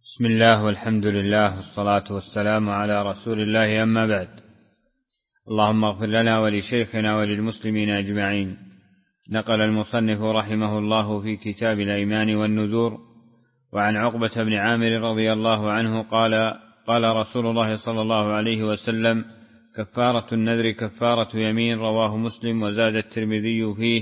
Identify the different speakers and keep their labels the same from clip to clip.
Speaker 1: بسم الله والحمد لله والصلاة والسلام على رسول الله، أما بعد. اللهم اغفر لنا ولشيخنا وللمسلمين أجمعين. نقل المصنف رحمه الله في كتاب الأيمان والنذور وعن عقبة بن عامر رضي الله عنه قال رسول الله صلى الله عليه وسلم: كفارة النذر كفارة يمين. رواه مسلم. وزاد الترمذي فيه: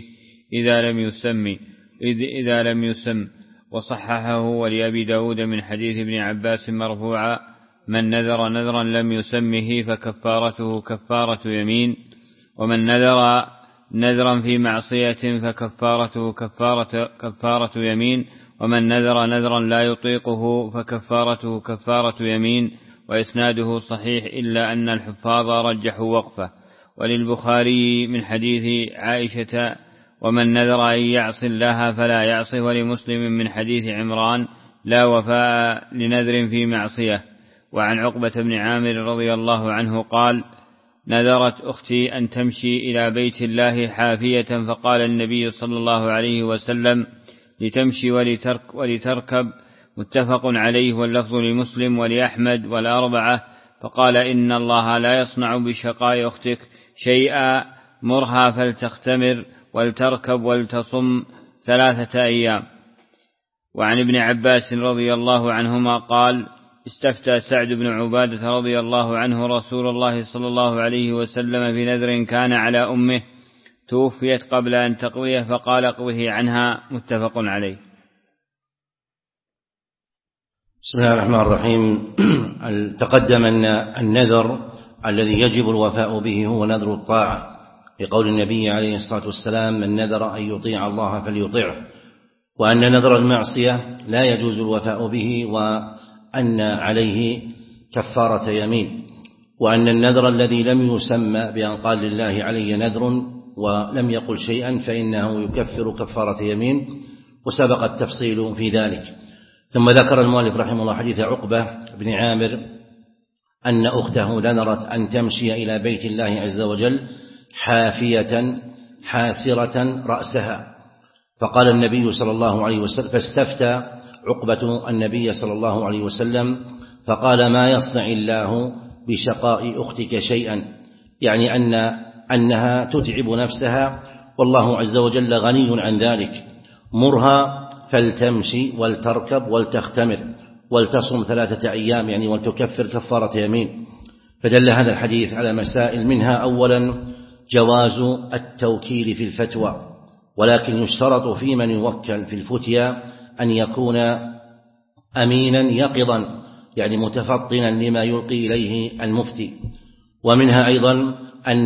Speaker 1: إذا لم يسم. وصححه ولأبي داود من حديث ابن عباس مرفوعا: من نذر نذرا لم يسمه فكفارته كفارة يمين، ومن نذر نذرا في معصية فكفارته كفارة يمين، ومن نذر نذرا لا يطيقه فكفارته كفارة يمين. وإسناده صحيح إلا أن الحفاظ رجحوا وقفه. وللبخاري من حديث عائشة: ومن نذر أن يعصي الله فلا يعصي. ولمسلم من حديث عمران: لا وفاء لنذر في معصية. وعن عقبة بن عامر رضي الله عنه قال: نذرت أختي أن تمشي إلى بيت الله حافية، فقال النبي صلى الله عليه وسلم: لتمشي ولتركب. متفق عليه، واللفظ لمسلم ولأحمد والأربعة. فقال: إن الله لا يصنع بشقاء أختك شيئا، مرها فلتختمر ولتركب ولتصم 3 أيام. وعن ابن عباس رضي الله عنهما قال: استفتى سعد بن عبادة رضي الله عنه رسول الله صلى الله عليه وسلم بنذر كان على أمه توفيت قبل أن تقضيه، فقال: اقضه عنها. متفق عليه.
Speaker 2: بسم الله الرحمن الرحيم. تقدم أن النذر الذي يجب الوفاء به هو نذر الطاعة، لقول النبي عليه الصلاة والسلام: من نذر أن يطيع الله فليطيعه. وأن نذر المعصية لا يجوز الوفاء به، وأن عليه كفارة يمين. وأن النذر الذي لم يسمى بأن قال لله علي نذر ولم يقل شيئا فإنه يكفر كفارة يمين، وسبق التفصيل في ذلك. ثم ذكر المؤلف رحمه الله حديث عقبة بن عامر أن أخته نذرت أن تمشي إلى بيت الله عز وجل حافية حاسرة رأسها، فقال النبي صلى الله عليه وسلم، فاستفتى عقبة النبي صلى الله عليه وسلم فقال: ما يصنع الله بشقاء أختك شيئا، يعني أنها تتعب نفسها والله عز وجل غني عن ذلك. مرها فلتمشي ولتركب ولتختمر ولتصم 3 أيام، يعني ولتكفر كفارة يمين. فدل هذا الحديث على مسائل، منها أولا جواز التوكيل في الفتوى، ولكن يشترط في من يوكل في الفتيا أن يكون أمينا يقظا، يعني متفطنا لما يلقي إليه المفتي. ومنها أيضا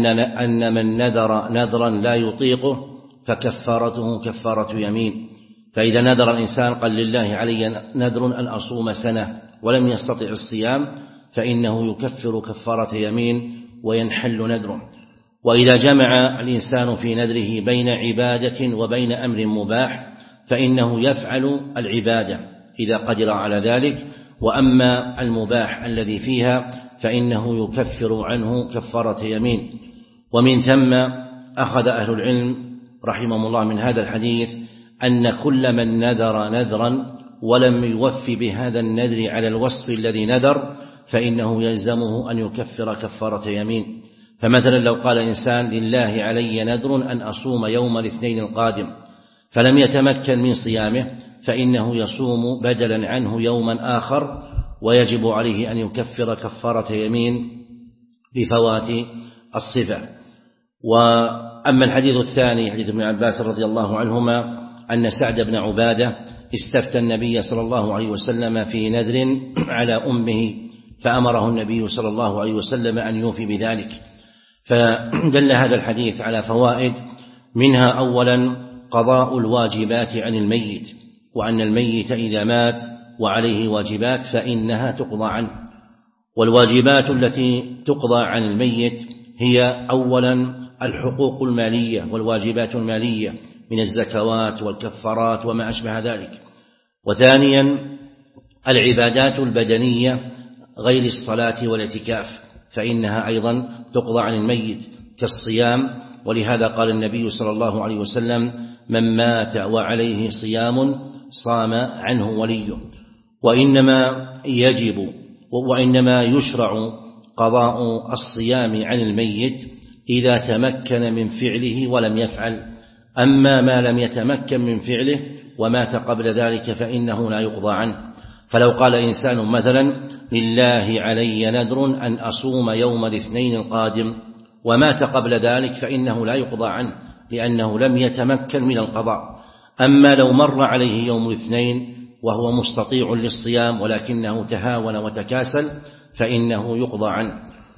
Speaker 2: أن من نذر نذرا لا يطيقه فكفارته كفارة يمين. فإذا نذر الإنسان قال: لله علي نذر أن أصوم سنة ولم يستطع الصيام، فإنه يكفر كفارة يمين وينحل نذره. وإذا جمع الإنسان في نذره بين عبادة وبين أمر مباح فإنه يفعل العبادة إذا قدر على ذلك، وأما المباح الذي فيها فإنه يكفر عنه كفارة يمين. ومن ثم أخذ أهل العلم رحمهم الله من هذا الحديث أن كل من نذر نذرا ولم يوفي بهذا النذر على الوصف الذي نذر فإنه يلزمه أن يكفر كفارة يمين. فمثلا لو قال إنسان: لله علي نذر أن أصوم يوم الاثنين القادم، فلم يتمكن من صيامه، فإنه يصوم بدلا عنه يوما آخر، ويجب عليه أن يكفر كفارة يمين بفوات الصفة. وأما الحديث الثاني حديث ابن عباس رضي الله عنهما أن سعد بن عبادة استفتى النبي صلى الله عليه وسلم في نذر على أمه، فأمره النبي صلى الله عليه وسلم أن يوفي بذلك. فدل هذا الحديث على فوائد، منها أولا قضاء الواجبات عن الميت، وأن الميت إذا مات وعليه واجبات فإنها تقضى عنه. والواجبات التي تقضى عن الميت هي أولا الحقوق المالية والواجبات المالية من الزكوات والكفارات وما أشبه ذلك. وثانيا العبادات البدنية غير الصلاة والاعتكاف، فإنها أيضا تقضى عن الميت كالصيام. ولهذا قال النبي صلى الله عليه وسلم: من مات وعليه صيام صام عنه وليه. وإنما يشرع قضاء الصيام عن الميت إذا تمكن من فعله ولم يفعل. أما ما لم يتمكن من فعله ومات قبل ذلك فإنه لا يقضى عنه. فلو قال إنسان مثلا لله علي نذر أن أصوم يوم الاثنين القادم ومات قبل ذلك فإنه لا يقضى عنه لأنه لم يتمكن من القضاء. أما لو مر عليه يوم الاثنين وهو مستطيع للصيام ولكنه تهاون وتكاسل فإنه يقضى عنه.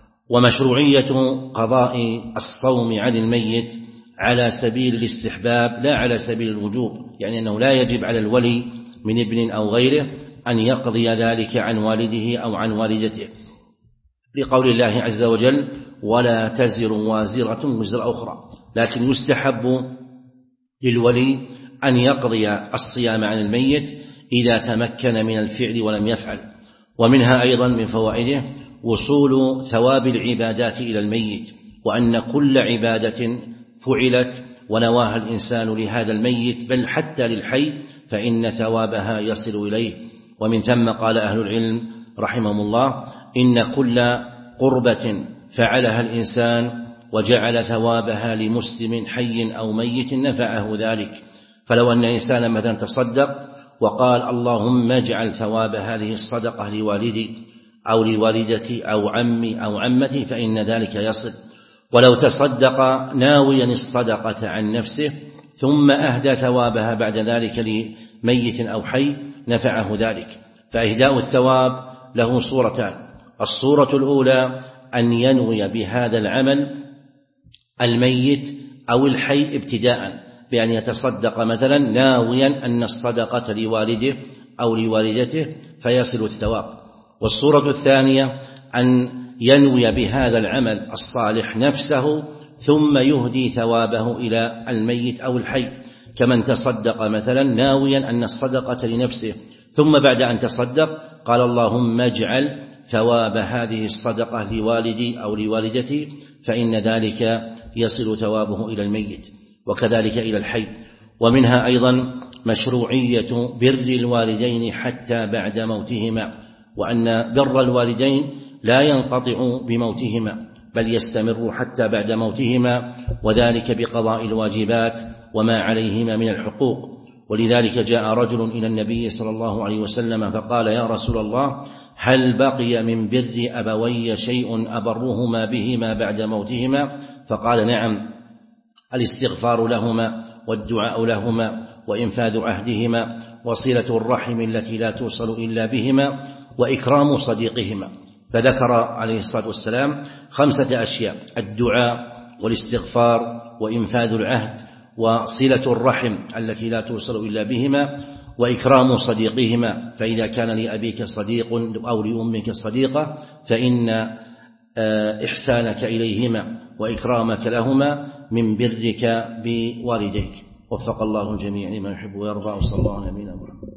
Speaker 2: ومشروعية قضاء الصوم عن الميت على سبيل الاستحباب لا على سبيل الوجوب، يعني أنه لا يجب على الولي من ابن أو غيره أن يقضي ذلك عن والده أو عن والدته، لقول الله عز وجل ولا تزر وازرة وزر أخرى. لكن يستحب للولي أن يقضي الصيام عن الميت إذا تمكن من الفعل ولم يفعل. ومنها أيضا من فوائده وصول ثواب العبادات إلى الميت، وأن كل عبادة فعلت ونواها الإنسان لهذا الميت بل حتى للحي فإن ثوابها يصل إليه. ومن ثم قال أهل العلم رحمهم الله إن كل قربة فعلها الإنسان وجعل ثوابها لمسلم حي أو ميت نفعه ذلك. فلو أن إنسانا مثلا تصدق وقال اللهم اجعل ثواب هذه الصدقة لوالدي أو لوالدتي أو عمي أو عمتي فإن ذلك يصل. ولو تصدق ناويا الصدقة عن نفسه ثم أهدى ثوابها بعد ذلك لميت أو حي نفعه ذلك. فإهداء الثواب له صورتان: الصورة الأولى أن ينوي بهذا العمل الميت أو الحي ابتداء بأن يتصدق مثلا ناويا أن الصدقة لوالده أو لوالدته فيصل الثواب. والصورة الثانية أن ينوي بهذا العمل الصالح نفسه ثم يهدي ثوابه إلى الميت أو الحي، كمن تصدق مثلا ناويا أن الصدقة لنفسه ثم بعد أن تصدق قال اللهم اجعل ثواب هذه الصدقة لوالدي أو لوالدتي فإن ذلك يصل ثوابه إلى الميت وكذلك إلى الحي. ومنها أيضا مشروعية بر الوالدين حتى بعد موتهما، وأن بر الوالدين لا ينقطع بموتهما بل يستمر حتى بعد موتهما، وذلك بقضاء الواجبات وما عليهما من الحقوق. ولذلك جاء رجل إلى النبي صلى الله عليه وسلم فقال يا رسول الله هل بقي من بر أبوي شيء أبرهما بهما بعد موتهما؟ فقال نعم، الاستغفار لهما والدعاء لهما وإنفاذ عهدهما وصلة الرحم التي لا توصل إلا بهما وإكرام صديقهما. فذكر عليه الصلاة والسلام 5 أشياء: الدعاء والاستغفار وإنفاذ العهد وصلة الرحم التي لا توصل إلا بهما وإكرام صديقهما. فإذا كان لأبيك صديق أو لأمك صديقة فإن إحسانك إليهما وإكرامك لهما من برك بوالديك. وفق الله الجميع لما يحب ويرضى، وصلى الله على نبينا محمد.